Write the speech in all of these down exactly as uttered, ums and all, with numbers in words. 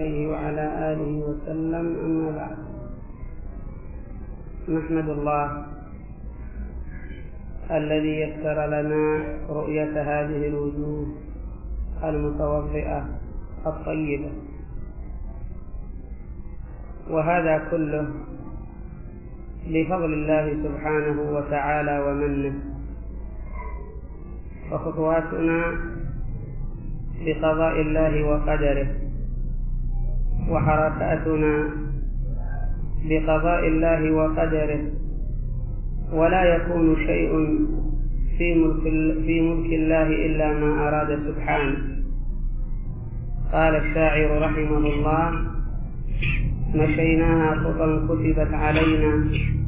وعلى آله وسلم. أما بعد، نحمد الله الذي يسر لنا رؤية هذه الوجوه المتوضئة الطيبة، وهذا كله بفضل الله سبحانه وتعالى ومنه، وخطواتنا بقضاء الله وقدره، وحركاتنا بقضاء الله وقدره، ولا يكون شيء في ملك, في ملك الله إلا ما أراد سبحانه. قال الشاعر رحمه الله: مشيناها خطا كتبت علينا،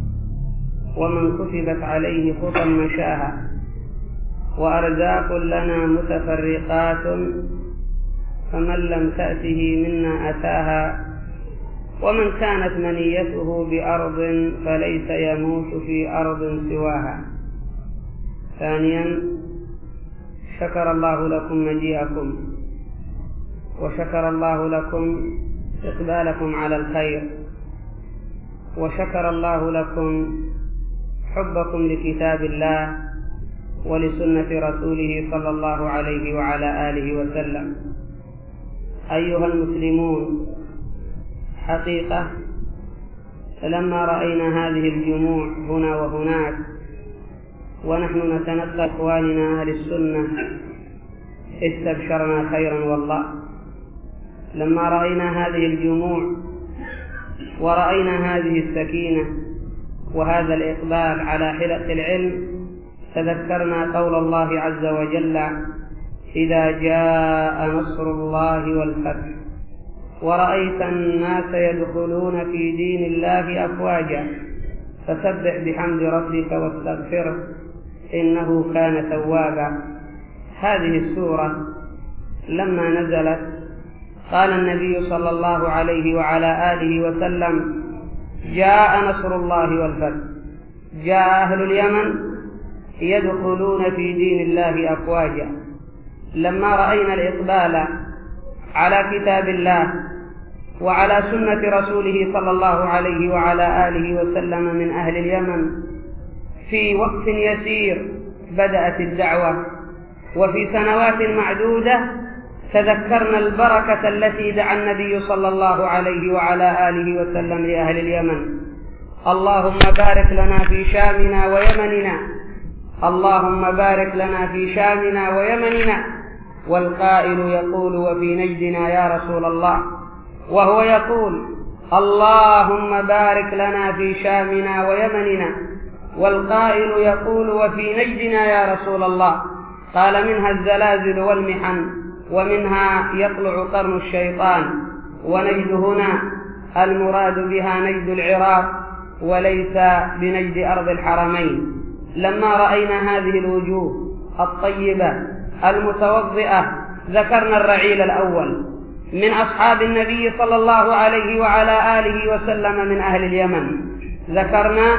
ومن كتبت عليه خطا مشاها، وأرزاق لنا متفرقات، فمن لم تأته منا أتاها، ومن كانت منيته بأرض فليس يموت في أرض سواها. ثانيا، شكر الله لكم مجيئكم، وشكر الله لكم إقبالكم على الخير، وشكر الله لكم حبكم لكتاب الله ولسنة رسوله صلى الله عليه وعلى آله وسلم. أيها المسلمون، حقيقة لما رأينا هذه الجموع هنا وهناك ونحن نتنقى إخواننا أهل السنة استبشرنا خيرا والله. لما رأينا هذه الجموع ورأينا هذه السكينة وهذا الإقبال على حلق العلم، تذكرنا قول الله عز وجل: إذا جاء نصر الله والفتح ورأيت الناس يدخلون في دين الله أفواجا فسبح بحمد ربك واستغفره إنه كان توابا. هذه السورة لما نزلت قال النبي صلى الله عليه وعلى آله وسلم: جاء نصر الله والفتح. جاء أهل اليمن يدخلون في دين الله أفواجا. لما رأينا الإقبال على كتاب الله وعلى سنة رسوله صلى الله عليه وعلى آله وسلم من أهل اليمن، في وقت يسير بدأت الدعوة، وفي سنوات معدودة تذكرنا البركة التي دعا النبي صلى الله عليه وعلى آله وسلم لأهل اليمن: اللهم بارك لنا في شامنا ويمننا، اللهم بارك لنا في شامنا ويمننا. والقائل يقول: وفي نجدنا يا رسول الله. وهو يقول: اللهم بارك لنا في شامنا ويمننا. والقائل يقول: وفي نجدنا يا رسول الله. قال: منها الزلازل والمحن، ومنها يطلع قرن الشيطان. ونجد هنا المراد بها نجد العراق وليس بنجد أرض الحرمين. لما رأينا هذه الوجوه الطيبة المتوضئة ذكرنا الرعيل الأول من أصحاب النبي صلى الله عليه وعلى آله وسلم من أهل اليمن. ذكرنا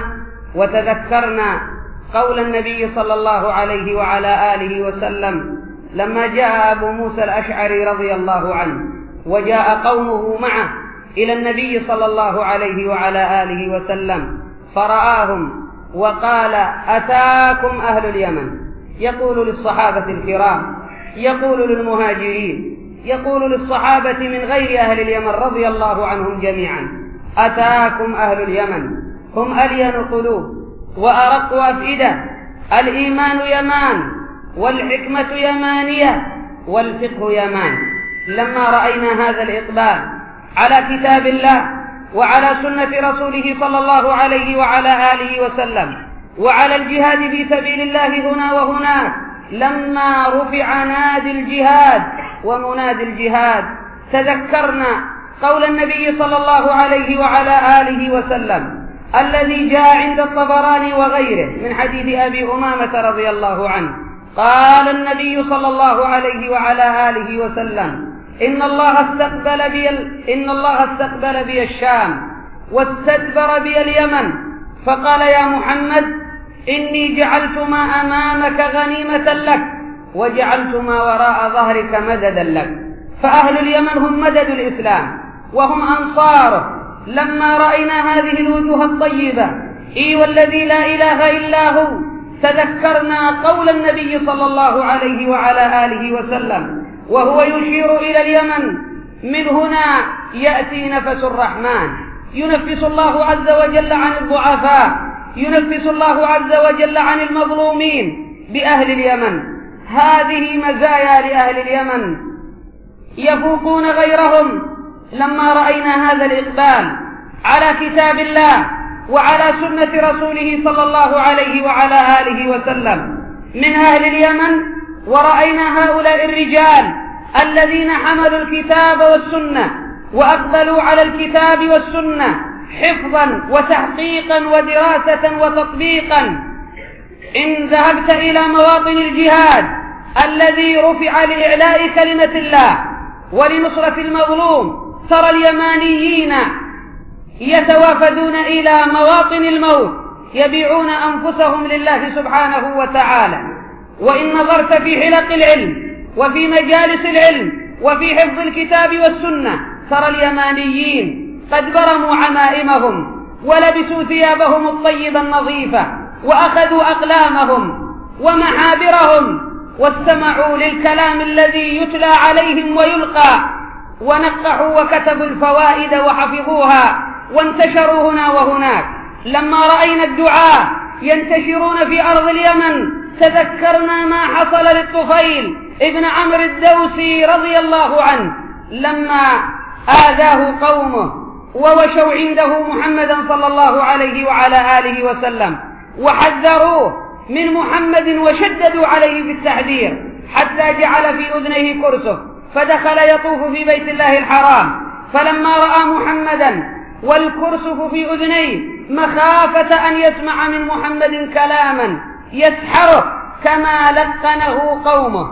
وتذكرنا قول النبي صلى الله عليه وعلى آله وسلم لما جاء أبو موسى الأشعري رضي الله عنه وجاء قومه معه إلى النبي صلى الله عليه وعلى آله وسلم فرآهم وقال: أتاكم أهل اليمن. يقول للصحابة الكرام، يقول للمهاجرين، يقول للصحابة من غير أهل اليمن رضي الله عنهم جميعا: أتاكم أهل اليمن، هم ألين قلوب وأرق أفئدة، الإيمان يمان والحكمة يمانية والفقه يمان. لما رأينا هذا الإقبال على كتاب الله وعلى سنة رسوله صلى الله عليه وعلى آله وسلم وعلى الجهاد في سبيل الله هنا وهناك، لما رفع نادي الجهاد ومنادي الجهاد، تذكرنا قول النبي صلى الله عليه وعلى آله وسلم الذي جاء عند الطبراني وغيره من حديث أبي أمامة رضي الله عنه. قال النبي صلى الله عليه وعلى آله وسلم: إن الله استقبل بي إن الله استقبل بي الشام واستدبر بي اليمن، فقال: يا محمد، إني جعلت ما أمامك غنيمة لك، وجعلت ما وراء ظهرك مددا لك. فأهل اليمن هم مدد الإسلام، وهم أنصاره. لما رأينا هذه الوجوه الطيبة إي والذي لا إله إلا هو تذكرنا قول النبي صلى الله عليه وعلى آله وسلم وهو يشير إلى اليمن: من هنا يأتي نفس الرحمن. ينفس الله عز وجل عن الضعفاء، ينفس الله عز وجل عن المظلومين بأهل اليمن. هذه مزايا لأهل اليمن يفوقون غيرهم. لما رأينا هذا الإقبال على كتاب الله وعلى سنة رسوله صلى الله عليه وعلى آله وسلم من أهل اليمن، ورأينا هؤلاء الرجال الذين حملوا الكتاب والسنة وأقبلوا على الكتاب والسنة حفظا وتحقيقا ودراسة وتطبيقا. إن ذهبت إلى مواطن الجهاد الذي رفع لإعلاء كلمة الله ولنصرة المظلوم ترى اليمانيين يتوافدون إلى مواطن الموت يبيعون أنفسهم لله سبحانه وتعالى. وإن نظرت في حلق العلم وفي مجالس العلم وفي حفظ الكتاب والسنة ترى اليمانيين قد برموا عمائمهم ولبسوا ثيابهم الطيبة النظيفة وأخذوا أقلامهم ومحابرهم واستمعوا للكلام الذي يتلى عليهم ويلقى، ونقحوا وكتبوا الفوائد وحفظوها وانتشروا هنا وهناك. لما رأينا الدعاة ينتشرون في أرض اليمن تذكرنا ما حصل للطفيل ابن عمرو الدوسي رضي الله عنه لما آذاه قومه ووشوا عنده محمدا صلى الله عليه وعلى آله وسلم وحذروه من محمد وشددوا عليه في التحذير حتى جعل في أذنيه كرسف، فدخل يطوف في بيت الله الحرام. فلما رأى محمدا والكرسف في أذنيه مخافة أن يسمع من محمد كلاما يسحره كما لقنه قومه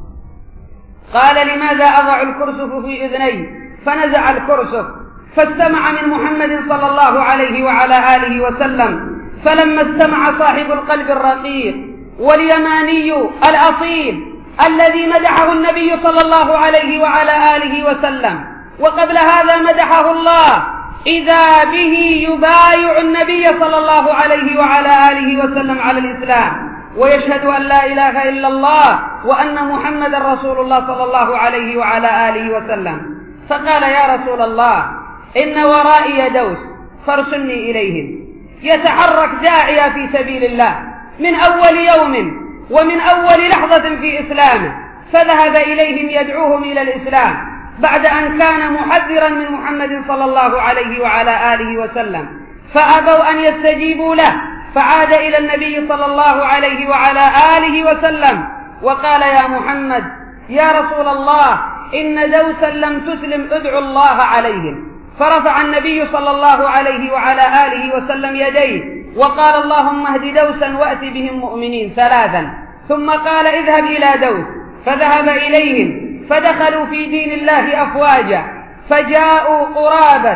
قال: لماذا أضع الكرسف في أذني؟ فنزع الكرسف فاستمع من محمد صلى الله عليه وعلى آله وسلم. فلما استمع صاحب القلب الرقيق واليماني الأصيل الذي مدحه النبي صلى الله عليه وعلى آله وسلم، وقبل هذا مدحه الله، إذا به يبايع النبي صلى الله عليه وعلى آله وسلم على الإسلام ويشهد أن لا إله إلا الله وأن محمد رسول الله صلى الله عليه وعلى آله وسلم. فقال: يا رسول الله، إن ورائي دوس فارسلني إليهم. يتحرك داعيا في سبيل الله من أول يوم ومن أول لحظة في إسلامه، فذهب إليهم يدعوهم إلى الإسلام بعد أن كان محذرا من محمد صلى الله عليه وعلى آله وسلم، فأبوا أن يستجيبوا له، فعاد إلى النبي صلى الله عليه وعلى آله وسلم وقال: يا محمد، يا رسول الله، إن دوسا لم تسلم، ادعو الله عليهم. فرفع النبي صلى الله عليه وعلى آله وسلم يديه وقال: اللهم اهد دوسا وأت بهم مؤمنين ثلاثا. ثم قال: اذهب إلى دوس. فذهب إليهم فدخلوا في دين الله أفواجا، فجاءوا قرابة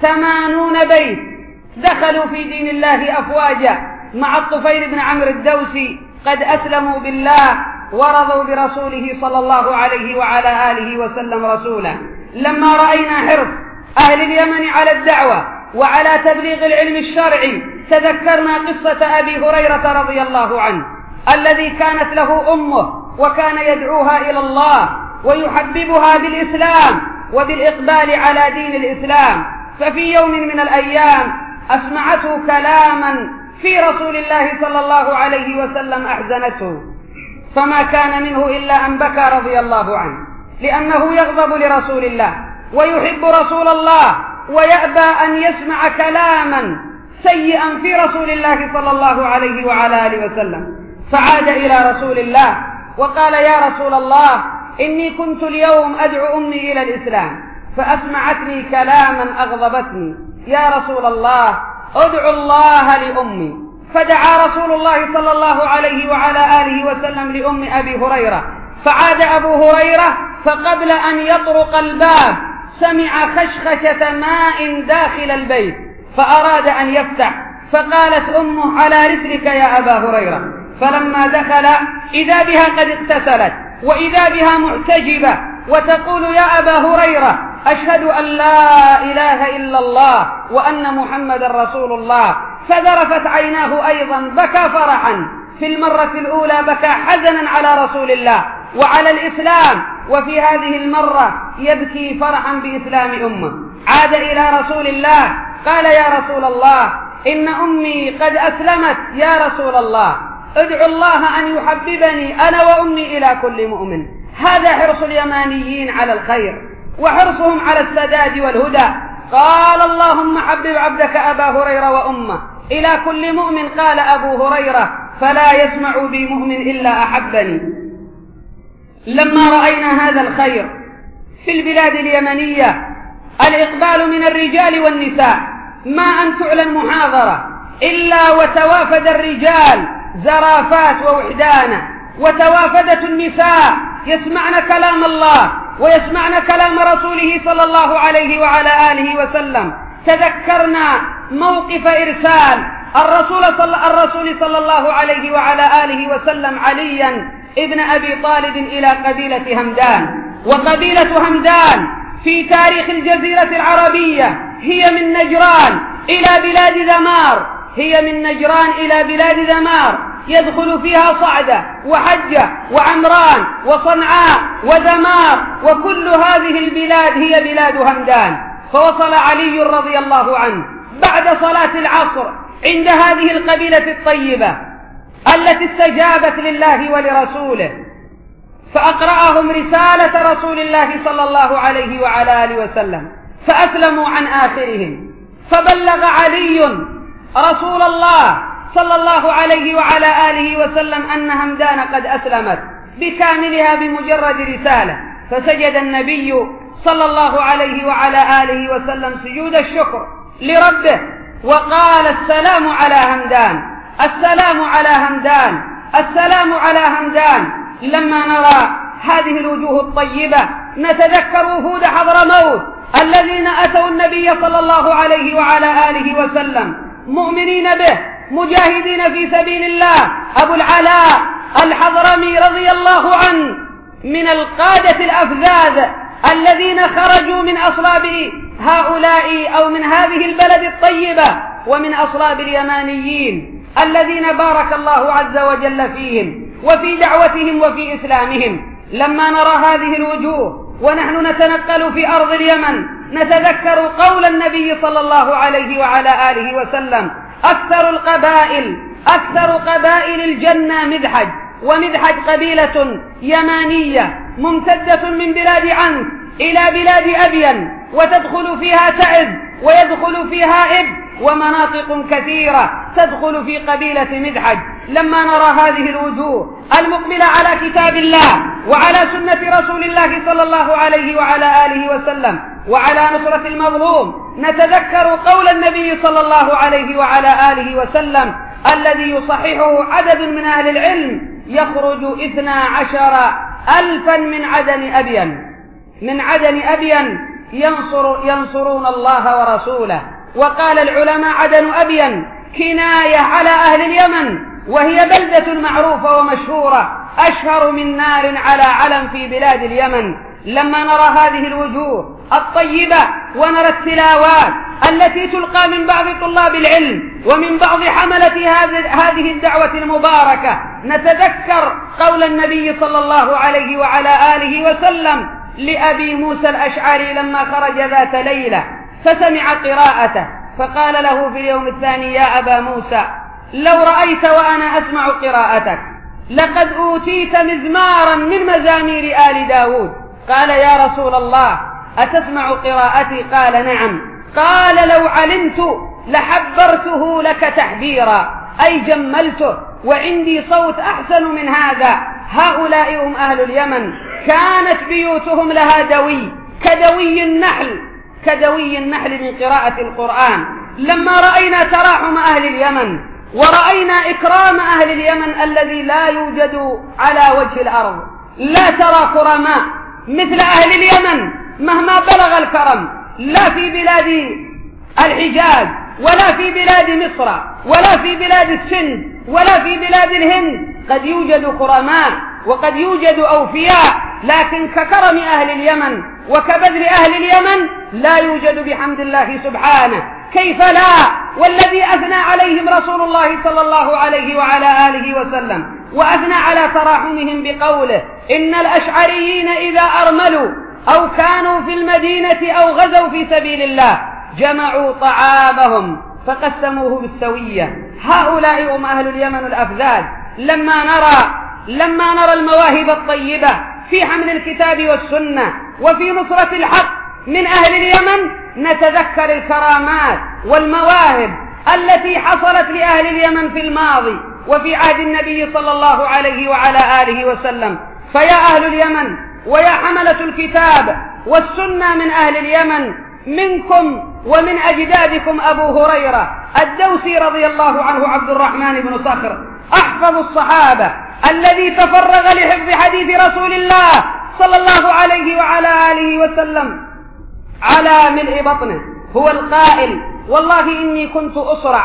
ثمانون بيت دخلوا في دين الله أفواجا مع الطفيل بن عمرو الدوسي قد أسلموا بالله ورضوا برسوله صلى الله عليه وعلى آله وسلم رسولا. لما رأينا حرص أهل اليمن على الدعوة وعلى تبليغ العلم الشرعي تذكرنا قصة أبي هريرة رضي الله عنه الذي كانت له أمه وكان يدعوها إلى الله ويحببها بالإسلام وبالإقبال على دين الإسلام. ففي يوم من الأيام أسمعته كلاما في رسول الله صلى الله عليه وسلم أحزنته، فما كان منه إلا أن بكى رضي الله عنه، لأنه يغضب لرسول الله ويحب رسول الله ويأبى أن يسمع كلاما سيئا في رسول الله صلى الله عليه وعلى آله وسلم. فعاد إلى رسول الله وقال: يا رسول الله، إني كنت اليوم أدعو أمي إلى الإسلام فأسمعتني كلاما أغضبتني، يا رسول الله ادعو الله لأمي. فدعا رسول الله صلى الله عليه وعلى آله وسلم لأم أبي هريرة. فعاد أبو هريرة فقبل أن يطرق الباب سمع خشخشة ماء داخل البيت فأراد أن يفتح، فقالت أمه: على رسلك يا أبا هريرة. فلما دخل إذا بها قد اغتسلت وإذا بها معتجبة وتقول: يا أبا هريرة، أشهد أن لا إله إلا الله وأن محمد رسول الله، فذرفت عيناه أيضا، بكى فرحا. في المرة الأولى بكى حزنا على رسول الله وعلى الإسلام، وفي هذه المرة يبكي فرحا بإسلام أمه. عاد إلى رسول الله قال: يا رسول الله، إن أمي قد أسلمت. يا رسول الله، ادعو الله أن يحببني أنا وأمي إلى كل مؤمن. هذا حرص اليمانيين على الخير وحرصهم على السداد والهدى. قال: اللهم حبب عبدك أبا هريرة وأمه إلى كل مؤمن. قال أبو هريرة: فلا يسمع بي مؤمن إلا أحبني. لما رأينا هذا الخير في البلاد اليمنية، الإقبال من الرجال والنساء، ما أن تعلن محاضرة إلا وتوافد الرجال زرافات ووحدانا، وتوافدت النساء يسمعن كلام الله ويسمعن كلام رسوله صلى الله عليه وعلى آله وسلم. تذكرنا موقف إرسال الرسول صلى, الرسول صلى الله عليه وعلى آله وسلم عليا ابن أبي طالب إلى قبيلة همدان. وقبيلة همدان في تاريخ الجزيرة العربية هي من نجران إلى بلاد ذمار، هي من نجران إلى بلاد ذمار، يدخل فيها صعدة وحجة وعمران وصنعاء وذمار، وكل هذه البلاد هي بلاد همدان. فوصل علي رضي الله عنه بعد صلاة العصر عند هذه القبيلة الطيبة التي استجابت لله ولرسوله، فأقرأهم رسالة رسول الله صلى الله عليه وعلى آله وسلم، فأسلموا عن آخرهم. فبلغ علي رسول الله صلى الله عليه وعلى آله وسلم أن همدان قد أسلمت بكاملها بمجرد رسالة. فسجد النبي صلى الله عليه وعلى آله وسلم سجود الشكر لربه وقال: السلام على همدان، السلام على همدان، السلام على همدان. لما نرى هذه الوجوه الطيبة نتذكر وفود حضرموت الذين أتوا النبي صلى الله عليه وعلى آله وسلم مؤمنين به مجاهدين في سبيل الله. أبو العلاء الحضرمي رضي الله عنه من القادة الأفذاذ الذين خرجوا من أصلاب هؤلاء أو من هذه البلد الطيبة ومن أصلاب اليمانيين الذين بارك الله عز وجل فيهم وفي دعوتهم وفي إسلامهم. لما نرى هذه الوجوه ونحن نتنقل في أرض اليمن نتذكر قول النبي صلى الله عليه وعلى آله وسلم: أكثر القبائل أكثر قبائل الجنة مدحج. ومدحج قبيلة يمانية ممتدة من بلاد عنس إلى بلاد أبين، وتدخل فيها تعز ويدخل فيها إب، ومناطق كثيرة تدخل في قبيلة مدحج. لما نرى هذه الوجوه المقبلة على كتاب الله وعلى سنة رسول الله صلى الله عليه وعلى آله وسلم وعلى نصرة المظلوم نتذكر قول النبي صلى الله عليه وعلى آله وسلم الذي يصححه عدد من أهل العلم: يخرج اثنا عشر ألفا من عدن أبين، من عدن أبين ينصر ينصرون الله ورسوله. وقال العلماء: عدن أبين كناية على أهل اليمن، وهي بلدة معروفة ومشهورة أشهر من نار على علم في بلاد اليمن. لما نرى هذه الوجوه الطيبة ونرى التلاوات التي تلقى من بعض طلاب العلم ومن بعض حملة هذه الدعوة المباركة نتذكر قول النبي صلى الله عليه وعلى آله وسلم لأبي موسى الأشعري لما خرج ذات ليلة فسمع قراءته، فقال له في اليوم الثاني: يا أبا موسى، لو رأيت وأنا أسمع قراءتك لقد أوتيت مزمارا من مزامير آل داود. قال: يا رسول الله، أتسمع قراءتي؟ قال: نعم. قال: لو علمت لحبرته لك تحبيرا، أي جملته، وعندي صوت أحسن من هذا. هؤلاء هم أهل اليمن، كانت بيوتهم لها دوي كدوي النحل كدوي النحل من قراءة القرآن. لما رأينا تراحم أهل اليمن ورأينا إكرام أهل اليمن الذي لا يوجد على وجه الأرض، لا ترى كرماء مثل أهل اليمن مهما بلغ الكرم، لا في بلاد الحجاز ولا في بلاد مصر ولا في بلاد السند ولا في بلاد الهند. قد يوجد كرماء وقد يوجد أوفياء، لكن ككرم أهل اليمن وكبذل أهل اليمن لا يوجد بحمد الله سبحانه. كيف لا والذي أثنى عليهم رسول الله صلى الله عليه وعلى آله وسلم، وأثنى على تراحمهم بقوله: إن الأشعريين إذا أرملوا أو كانوا في المدينة أو غزوا في سبيل الله جمعوا طعامهم فقسموه بالسوية. هؤلاء هم أهل اليمن الأفذاذ. لما نرى لما نرى المواهب الطيبة في حمل الكتاب والسنة وفي نصرة الحق من أهل اليمن نتذكر الكرامات والمواهب التي حصلت لأهل اليمن في الماضي وفي عهد النبي صلى الله عليه وعلى آله وسلم. فيا أهل اليمن ويا حملة الكتاب والسنة من أهل اليمن، منكم ومن أجدادكم أبو هريرة الدوسي رضي الله عنه عبد الرحمن بن صخر أحفظ الصحابة الذي تفرغ لحفظ حديث رسول الله صلى الله عليه وعلى آله وسلم على ملء بطنه، هو القائل: والله إني كنت أسرع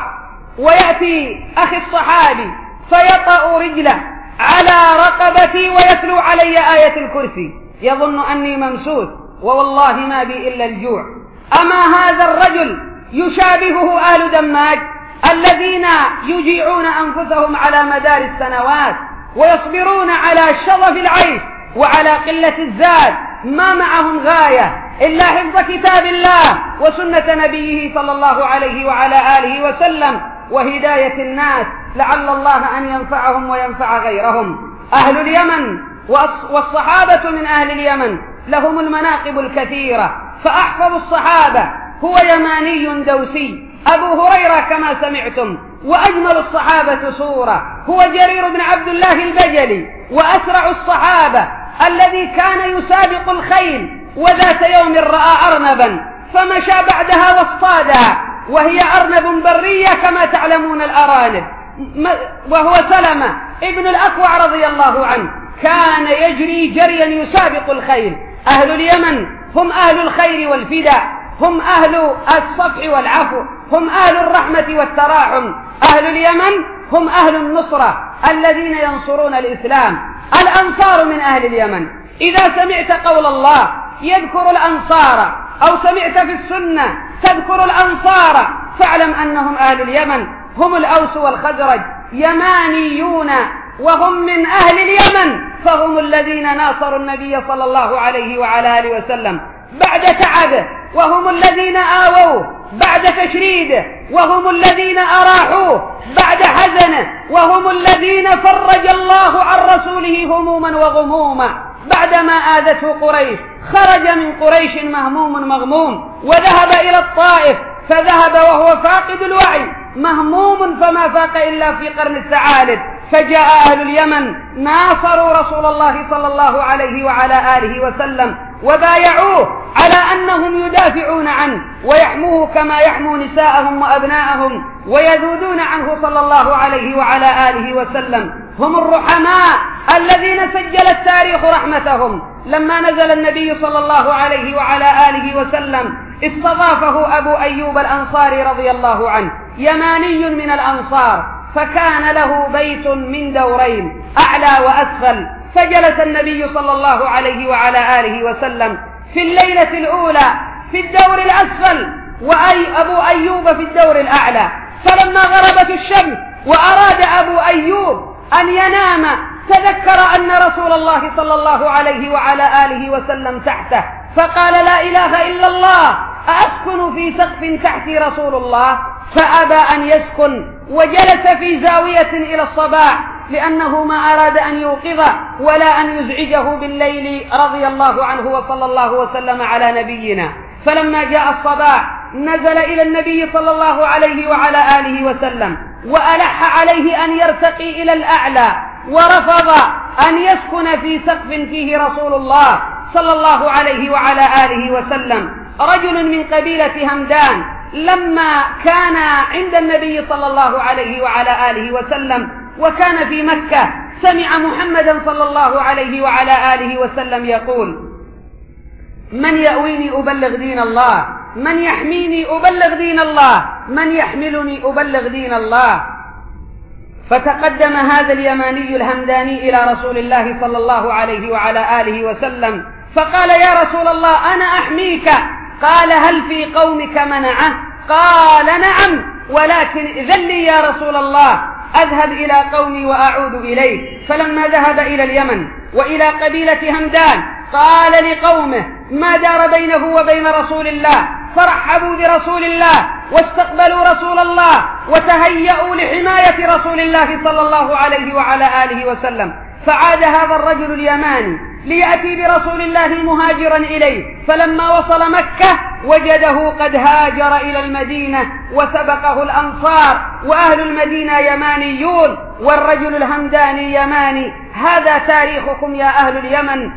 ويأتي أخي الصحابي فيطأ رجله على رقبتي ويتلو علي آية الكرسي يظن أني ممسوس، ووالله ما بي إلا الجوع. أما هذا الرجل يشابهه آل دماج الذين يجيعون أنفسهم على مدار السنوات ويصبرون على شظف العيش وعلى قلة الزاد، ما معهم غاية إلا حفظ كتاب الله وسنة نبيه صلى الله عليه وعلى آله وسلم وهداية الناس، لعل الله أن ينفعهم وينفع غيرهم. أهل اليمن والصحابة من أهل اليمن لهم المناقب الكثيرة، فأحفظ الصحابة هو يماني دوسي أبو هريرة كما سمعتم، وأجمل الصحابة صورة هو جرير بن عبد الله البجلي، وأسرع الصحابة الذي كان يسابق الخيل وذات يوم رأى أرنبا فمشى بعدها واصطادها وهي أرنب برية كما تعلمون الأرانب، وهو سلمة ابن الأكوع رضي الله عنه كان يجري جريا يسابق الخيل. أهل اليمن هم أهل الخير والفداء، هم أهل الصفح والعفو، هم أهل الرحمة والتراحم. أهل اليمن هم أهل النصرة الذين ينصرون الإسلام. الأنصار من أهل اليمن، إذا سمعت قول الله يذكر الأنصار أو سمعت في السنة تذكر الأنصار فاعلم أنهم أهل اليمن، هم الأوس والخزرج، يمانيون وهم من أهل اليمن، فهم الذين ناصروا النبي صلى الله عليه وعلى آله وسلم بعد تعبه، وهم الذين آووه بعد تشريده، وهم الذين أراحوه بعد حزنه، وهم الذين فرج الله عن رسوله هموما وغموما بعدما آذته قريش. خرج من قريش مهموم مغموم وذهب إلى الطائف، فذهب وهو فاقد الوعي مهموم فما فاق إلا في قرن الثعالب. فجاء أهل اليمن ناصروا رسول الله صلى الله عليه وعلى آله وسلم وبايعوه على أنهم يدافعون عنه ويحموه كما يحموا نساءهم وأبناءهم ويذودون عنه صلى الله عليه وعلى آله وسلم. هم الرحماء الذين سجل التاريخ رحمتهم. لما نزل النبي صلى الله عليه وعلى آله وسلم استضافه أبو أيوب الأنصاري رضي الله عنه، يماني من الأنصار، فكان له بيت من دورين أعلى وأسفل، فجلس النبي صلى الله عليه وعلى آله وسلم في الليلة الأولى في الدور الأسفل وأي أبو أيوب في الدور الأعلى. فلما غربت الشمس وأراد أبو أيوب أن ينام تذكر أن رسول الله صلى الله عليه وعلى آله وسلم تحته، فقال: لا إله إلا الله، أأسكن في سقف تحتي رسول الله؟ فأبى أن يسكن وجلس في زاوية إلى الصباح، لأنه ما أراد أن يوقظه ولا أن يزعجه بالليل رضي الله عنه وصلى الله وسلم على نبينا. فلما جاء الصباح نزل إلى النبي صلى الله عليه وعلى آله وسلم وألح عليه أن يرتقي إلى الأعلى، ورفض أن يسكن في سقف فيه رسول الله صلى الله عليه وعلى آله وسلم. رجل من قبيلة همدان لما كان عند النبي صلى الله عليه وعلى آله وسلم وكان في مكة سمع محمدا صلى الله عليه وعلى آله وسلم يقول: من يأويني أبلغ دين الله، من يحميني أبلغ دين الله، من يحملني أبلغ دين الله. فتقدم هذا اليماني الهمداني إلى رسول الله صلى الله عليه وعلى آله وسلم فقال: يا رسول الله أنا أحميك. قال: هل في قومك منعه؟ قال: نعم، ولكن إذن لي يا رسول الله أذهب إلى قومي وأعود إليه. فلما ذهب إلى اليمن وإلى قبيلة همدان قال لقومه ما دار بينه وبين رسول الله، فرحبوا برسول الله واستقبلوا رسول الله وتهيأوا لحماية رسول الله صلى الله عليه وعلى آله وسلم. فعاد هذا الرجل اليماني ليأتي برسول الله مهاجرا إليه، فلما وصل مكة وجده قد هاجر إلى المدينة وسبقه الأنصار، وأهل المدينة يمانيون والرجل الهمداني يماني. هذا تاريخكم يا أهل اليمن،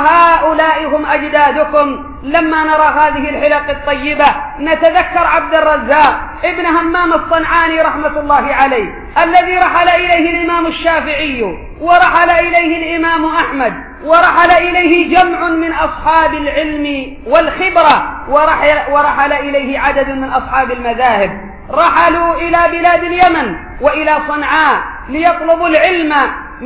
وهؤلاء هم أجدادكم. لما نرى هذه الحلق الطيبة نتذكر عبد الرزاق ابن همام الصنعاني رحمة الله عليه، الذي رحل إليه الإمام الشافعي ورحل إليه الإمام أحمد ورحل إليه جمع من أصحاب العلم والخبرة، ورحل, ورحل إليه عدد من أصحاب المذاهب. رحلوا إلى بلاد اليمن وإلى صنعاء ليطلبوا العلم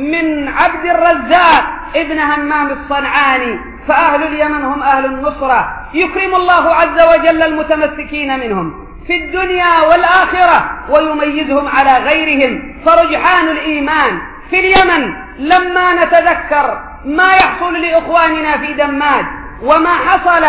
من عبد الرزاق ابن همام الصنعاني. فأهل اليمن هم أهل النصرة، يكرم الله عز وجل المتمسكين منهم في الدنيا والآخرة ويميزهم على غيرهم. فرجحان الإيمان في اليمن لما نتذكر ما يحصل لإخواننا في دماد وما حصل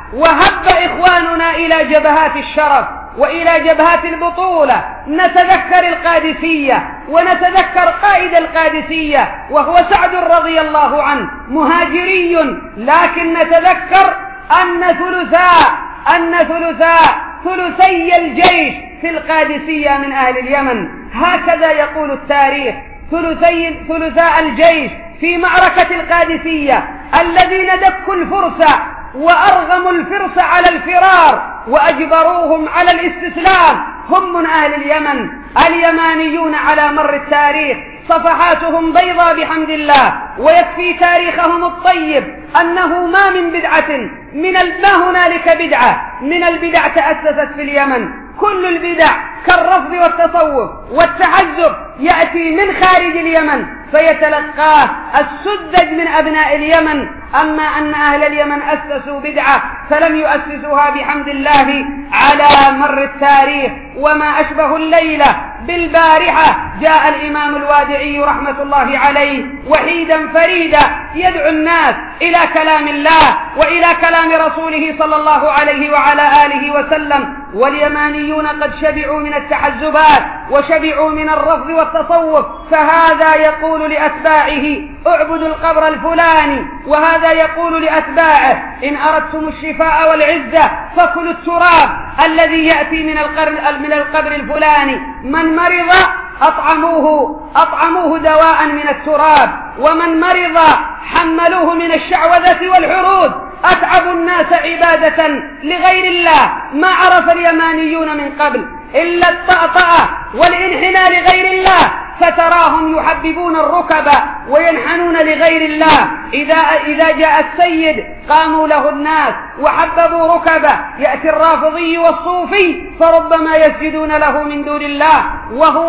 وهب إخواننا إلى جبهات الشرف وإلى جبهات البطولة، نتذكر القادسية ونتذكر قائد القادسية وهو سعد رضي الله عنه مهاجري، لكن نتذكر أن ثلثاء أن ثلثاء ثلثي الجيش في القادسية من أهل اليمن. هكذا يقول التاريخ: ثلثي ثلثاء الجيش في معركة القادسية الذين دكوا الفرس وأرغموا الفرس على الفرار وأجبروهم على الاستسلام هم من أهل اليمن. اليمانيون على مر التاريخ صفحاتهم بيضاء بحمد الله، ويكفي تاريخهم الطيب أنه ما من بدعة من ما هنالك بدعة من البدع تأسست في اليمن. كل البدع كالرفض والتصوف والتحزب يأتي من خارج اليمن فيتلقاه السذج من أبناء اليمن. أما أن أهل اليمن أسسوا بدعة فلم يؤسسوها بحمد الله على مر التاريخ. وما أشبه الليلة بالبارحة جاء الإمام الوادعي رحمة الله عليه وحيدا فريدا يدعو الناس إلى كلام الله وإلى كلام رسوله صلى الله عليه وعلى آله وسلم، واليمانيون قد شبعوا من التحزبات وشبعوا من الرفض والتصوف. فهذا يقول لأتباعه اعبدوا القبر الفلاني، وهذا يقول لأتباعه إن أردتم الشفاء والعزة فكلوا التراب الذي يأتي من القبر, من القبر الفلاني. من مرض أطعموه, أطعموه دواء من التراب، ومن مرض حملوه من الشعوذة والعروض. أتعبوا الناس عبادة لغير الله ما عرف اليمانيون من قبل إلا الطأطأة والانحناء لغير الله، فتراهم يحببون الركب وينحنون لغير الله. إذا, إذا جاء السيد قاموا له الناس وحببوا ركبه. يأتي الرافضي والصوفي فربما يسجدون له من دون الله وهو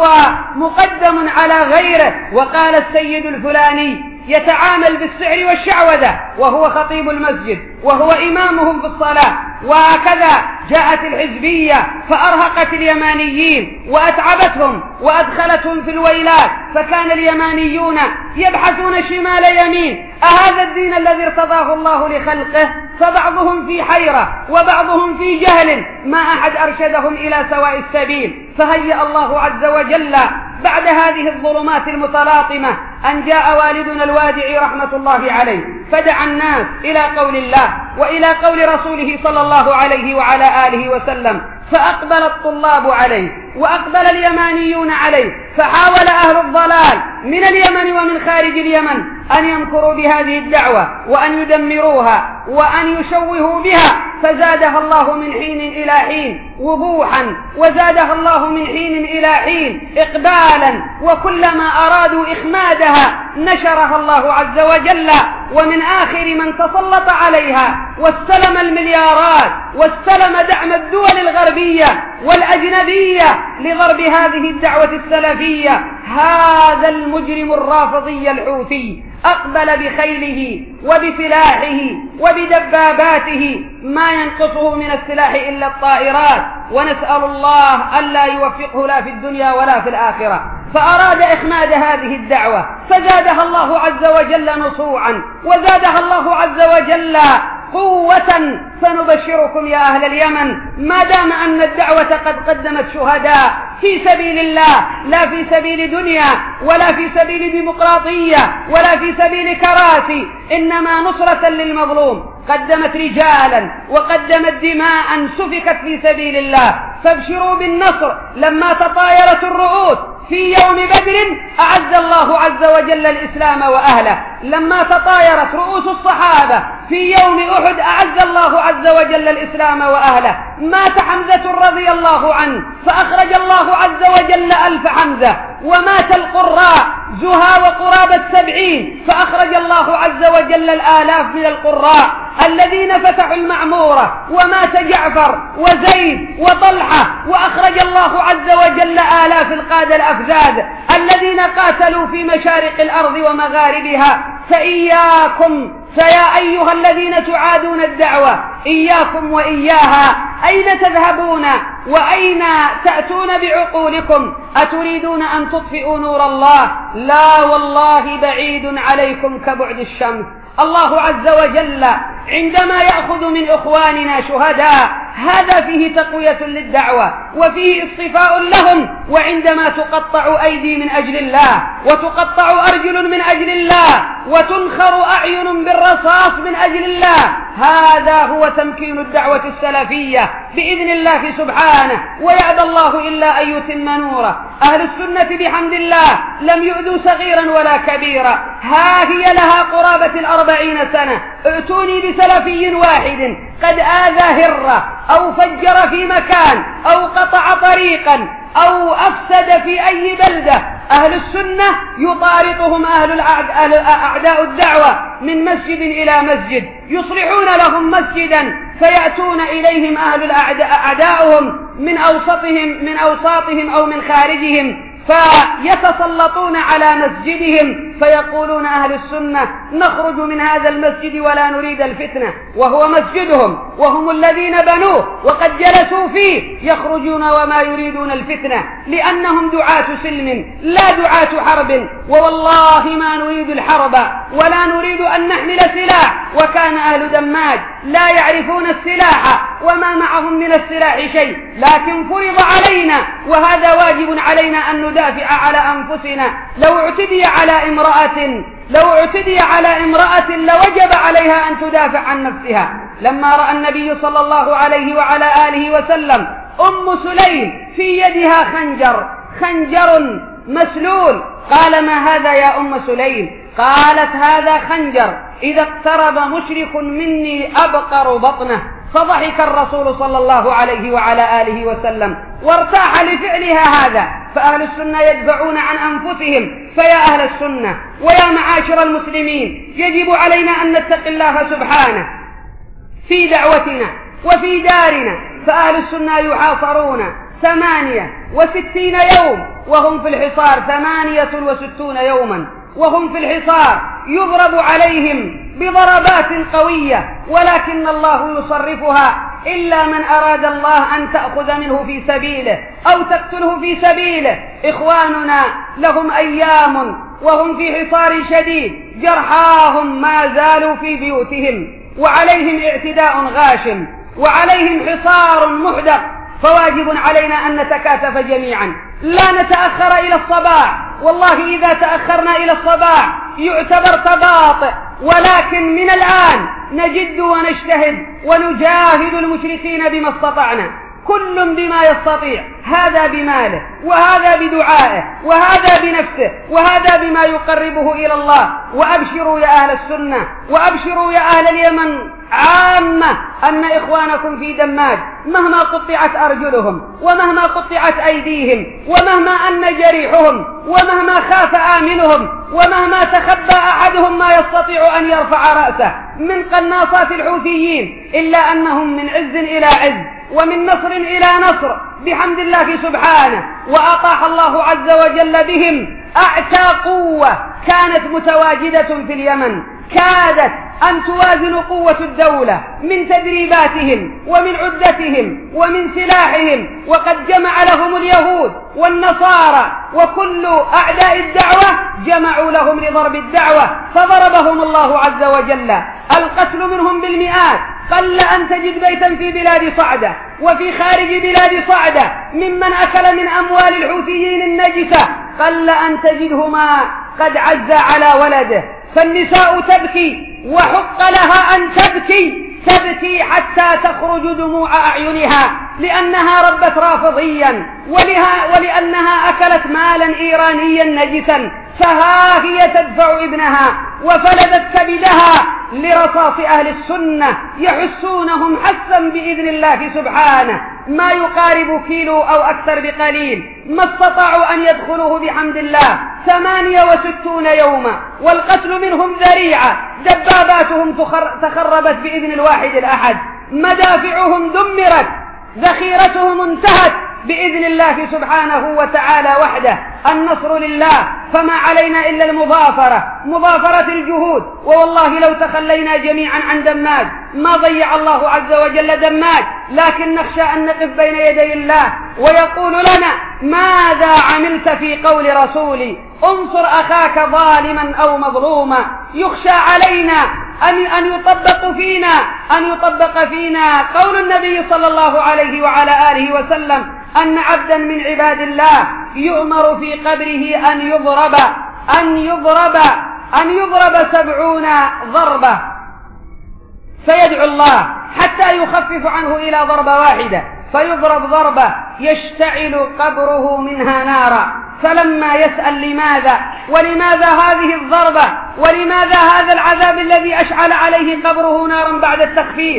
مقدم على غيره. وقال السيد الفلاني يتعامل بالسحر والشعوذة وهو خطيب المسجد وهو إمامهم في الصلاة. وهكذا جاءت الحزبية فأرهقت اليمانيين وأتعبتهم وأدخلتهم في الويلات، فكان اليمانيون يبحثون شمال يمين أهذا الدين الذي ارتضاه الله لخلقه؟ فبعضهم في حيرة وبعضهم في جهل، ما أحد أرشدهم إلى سواء السبيل. فهيأ الله عز وجل بعد هذه الظلمات المتلاطمة أن جاء والدنا الوادعي رحمة الله عليه فدعا الناس إلى قول الله وإلى قول رسوله صلى الله عليه وعلى آله وسلم، فأقبل الطلاب عليه وأقبل اليمانيون عليه. فحاول أهل الضلال من اليمن ومن خارج اليمن أن يمكروا بهذه الدعوة وأن يدمروها وأن يشوهوا بها، فزادها الله من حين إلى حين وضوحا، وزادها الله من حين إلى حين إقبالا، وكلما أرادوا إخمادها نشرها الله عز وجل. ومن آخر من تسلط عليها واستلم المليارات واستلم دعم الدول الغربية والأجنبية لضرب هذه الدعوة السلفية هذا المجرم الرافضي الحوثي أقبل بخيله وبسلاحه وبدباباته، ما ينقصه من السلاح إلا الطائرات، ونسأل الله ألا يوفقه لا في الدنيا ولا في الآخرة. فأراد إخماد هذه الدعوة فزادها الله عز وجل نصوعا، وزادها الله عز وجل قوة. فنبشركم يا أهل اليمن، ما دام أن الدعوة قد قدمت شهداء في سبيل الله، لا في سبيل دنيا ولا في سبيل ديمقراطية ولا في سبيل كراسي، إنما نصرة للمظلوم، قدمت رجالا وقدمت دماء سفكت في سبيل الله. فابشروا بالنصر. لما تطايرت الرؤوس في يوم بدر أعز الله عز وجل الإسلام وأهله. لما تطايرت رؤوس الصحابة في يوم أحد أعز الله عز وجل الإسلام وأهله. مات حمزة رضي الله عنه فأخرج الله عز وجل ألف حمزة، ومات القراء زها وقرابة سبعين فأخرج الله عز وجل الآلاف من القراء الذين فتحوا المعمورة. ومات جعفر وزيد وطلحة وأخرج الله عز وجل آلاف القادة الأفزاد الذين قاتلوا في مشارق الأرض ومغاربها. فإياكم فيا أيها الذين تعادون الدعوة، إياكم وإياها، أين تذهبون وأين تأتون بعقولكم؟ أتريدون أن تطفئوا نور الله؟ لا والله بعيد عليكم كبعد الشمس. الله عز وجل عندما يأخذ من إخواننا شهداء هذا فيه تقوية للدعوة وفيه اصطفاء لهم. وعندما تقطع أيدي من أجل الله وتقطع أرجل من أجل الله وتنخر أعين بالرصاص من أجل الله، هذا هو تمكين الدعوة السلفية بإذن الله سبحانه، ويأبى الله إلا أن يتم نوره. أهل السنة بحمد الله لم يؤذوا صغيرا ولا كبيرا، ها هي لها قرابة الأربعين سنة. ائتوني بسلفي واحد قد آذى هرة أو فجر في مكان أو قطع طريقا أو أفسد في أي بلدة. أهل السنة يطاردهم أهل أعداء الدعوة من مسجد إلى مسجد، يصلحون لهم مسجدا فيأتون إليهم أهل أعداؤهم من أوسطهم من أوساطهم أو من خارجهم، فيتسلطون على مسجدهم فيقولون أهل السنة نخرج من هذا المسجد ولا نريد الفتنة، وهو مسجدهم وهم الذين بنوه وقد جلسوا فيه، يخرجون وما يريدون الفتنة لأنهم دعاة سلم لا دعاة حرب. ووالله ما نريد الحرب ولا نريد أن نحمل سلاح، وكان أهل دماج لا يعرفون السلاح وما معهم من السلاح شيء، لكن فرض علينا وهذا واجب علينا أن ندافع على أنفسنا. لو اعتدي على امرأة لو اعتدي على امرأة لوجب عليها أن تدافع عن نفسها. لما رأى النبي صلى الله عليه وعلى آله وسلم أم سليم في يدها خنجر خنجر مسلول قال ما هذا يا أم سليم؟ قالت هذا خنجر إذا اقترب مشرك مني أبقر بطنه. فضحك الرسول صلى الله عليه وعلى آله وسلم وارتاح لفعلها هذا. فأهل السنة يدفعون عن أنفسهم. فيا أهل السنة ويا معاشر المسلمين، يجب علينا أن نتقي الله سبحانه في دعوتنا وفي دارنا. فأهل السنة يحاصرون ثمانية وستين يوم وهم في الحصار، ثمانية وستون يوما وهم في الحصار، يضرب عليهم بضربات قوية، ولكن الله يصرفها إلا من أراد الله أن تأخذ منه في سبيله أو تقتله في سبيله. إخواننا لهم أيام وهم في حصار شديد، جرحاهم ما زالوا في بيوتهم وعليهم اعتداء غاشم وعليهم حصار محدق. فواجب علينا أن نتكاتف جميعا، لا نتأخر إلى الصباح. والله إذا تأخرنا إلى الصباح يعتبر تباطؤ، ولكن من الآن نجد ونجتهد ونجاهد المشركين بما استطعنا، كل بما يستطيع، هذا بماله وهذا بدعائه وهذا بنفسه وهذا بما يقربه إلى الله. وأبشروا يا أهل السنة وأبشروا يا أهل اليمن عامة أن إخوانكم في دماج مهما قطعت أرجلهم ومهما قطعت أيديهم ومهما أن جريحهم ومهما خاف آمنهم ومهما تخبى أحدهم ما يستطيع أن يرفع رأسه من قناصات الحوثيين، إلا أنهم من عز إلى عز ومن نصر إلى نصر بحمد الله سبحانه. وأطاح الله عز وجل بهم أعتى قوة كانت متواجدة في اليمن كادت أن توازن قوة الدولة من تدريباتهم ومن عدتهم ومن سلاحهم، وقد جمع لهم اليهود والنصارى وكل أعداء الدعوة جمعوا لهم لضرب الدعوة فضربهم الله عز وجل. القتل منهم بالمئات، قل أن تجد بيتا في بلاد صعدة وفي خارج بلاد صعدة ممن أكل من أموال الحوثيين النجسة قل أن تجدهما قد عز على ولده. فالنساء تبكي وحق لها أن تبكي، تبكي حتى تخرج دموع أعينها لأنها ربت رافضيا ولها ولأنها أكلت مالا إيرانيا نجسا، فها هي تدفع ابنها وفلدت كبدها لرصاص أهل السنة يحسونهم حسا بإذن الله سبحانه ما يقارب كيلو أو أكثر بقليل، ما استطاعوا أن يدخلوه بحمد الله ثمانية وستون يوما، والقتل منهم ذريعة، دباباتهم تخربت بإذن الواحد الأحد، مدافعهم دمرت، ذخيرتهم انتهت بإذن الله سبحانه وتعالى وحده. النصر لله، فما علينا إلا المظافرة، مظافرة الجهود. ووالله لو تخلينا جميعا عن دماج ما ضيع الله عز وجل دماج، لكن نخشى أن نقف بين يدي الله ويقول لنا ماذا عملت في قول رسولي انصر أخاك ظالما أو مظلوما. يخشى علينا أن أن يطبق فينا أن يطبق فينا قول النبي صلى الله عليه وعلى آله وسلم أن عبدا من عباد الله يؤمر في قبره أن يضرب أن يضرب أن يضرب سبعون ضربة فيدعو الله حتى يخفف عنه إلى ضربة واحدة، فيضرب ضربة يشتعل قبره منها نارا، فلما يسأل لماذا ولماذا هذه الضربة ولماذا هذا العذاب الذي أشعل عليه قبره نارا بعد التخفيف،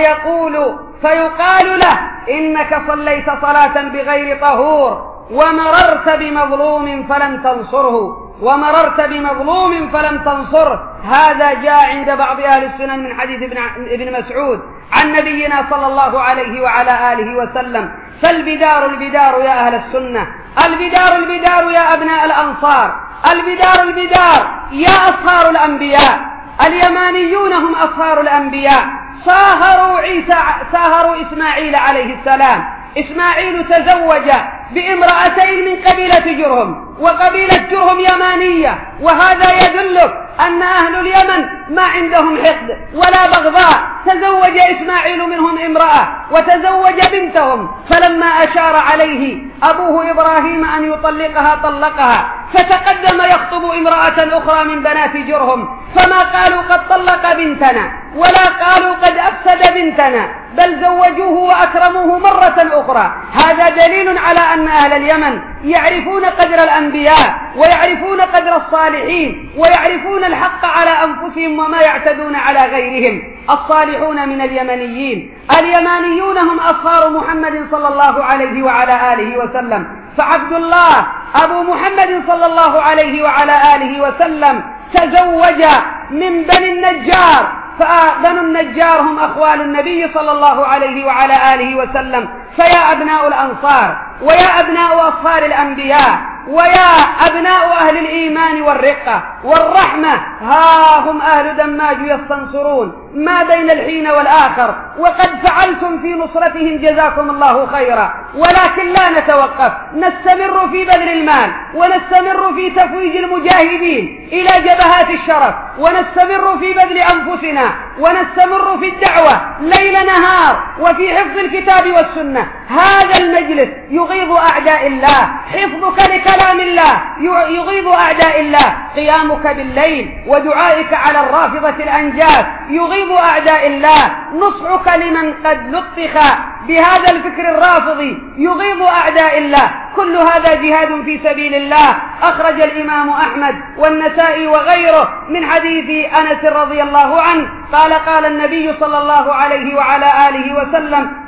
فيقول فيقال له إنك صليت صلاة بغير طهور ومررت بمظلوم فلم تنصره ومررت بمظلوم فلم تنصره. هذا جاء عند بعض أهل السنن من حديث ابن مسعود عن نبينا صلى الله عليه وعلى آله وسلم. فالبدار البدار يا أهل السنة، البدار البدار يا أبناء الأنصار، البدار البدار يا أصهار الأنبياء. اليمانيون هم أصهار الأنبياء، صاهروا عيسى صاهروا إسماعيل عليه السلام. إسماعيل تزوج بامرأتين من قبيلة جرهم، وقبيلة جرهم يمانية، وهذا يدلك أن أهل اليمن ما عندهم حقد ولا بغضاء. تزوج إسماعيل منهم امرأة وتزوج بنتهم، فلما أشار عليه أبوه إبراهيم أن يطلقها طلقها، فتقدم يخطب امرأة أخرى من بنات جرهم، فما قالوا قد طلق بنتنا ولا قالوا قد أفسد بنتنا، بل زوجوه وأكرموه مرة أخرى. هذا دليل على أن أهل اليمن يعرفون قدر الأنبياء ويعرفون قدر الصالحين ويعرفون الحق على أنفسهم وما يعتدون على غيرهم. الصالحون من اليمنيين، اليمانيون هم أصهار محمد صلى الله عليه وعلى آله وسلم. فعبد الله أبو محمد صلى الله عليه وعلى آله وسلم تزوج من بني النجار، فبنو النجار هم أخوال النبي صلى الله عليه وعلى آله وسلم. فيا أبناء الأنصار ويا أبناء أصهار الأنبياء ويا أبناء أهل الإيمان والرقة والرحمة، ها هم أهل دماج يستنصرون ما بين الحين والآخر، وقد فعلتم في نصرتهم جزاكم الله خيرا. ولكن لا نتوقف، نستمر في بذل المال ونستمر في تفويج المجاهدين إلى جبهات الشرف، ونستمر في بذل أنفسنا ونستمر في الدعوة ليل نهار وفي حفظ الكتاب والسنة. هذا المجلس يغيظ أعداء الله، حفظك لكلام الله يغيظ أعداء الله، قيامك بالليل ودعائك على الرافضة الأنجاس يغيظ أعداء الله، نصحك لمن قد لطخ بهذا الفكر الرافضي يغيظ أعداء الله. كل هذا جهاد في سبيل الله. أخرج الإمام أحمد والنسائي وغيره من حديث أنس رضي الله عنه قال قال النبي صلى الله عليه وعلى آله وسلم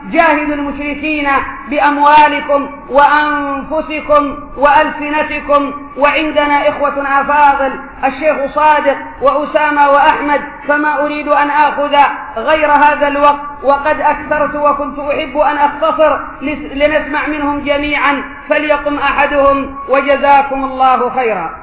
جاهدوا المشركين بأموالكم وأنفسكم وألسنتكم. وعندنا إخوة أفاضل الشيخ صادق وأسامة وأحمد، فما أريد أن آخذ غير هذا الوقت، وقد أكثرت وكنت أحب أن أختصر لنسمع منهم جميعا، فليقم أحدهم وجزاكم الله خيرا.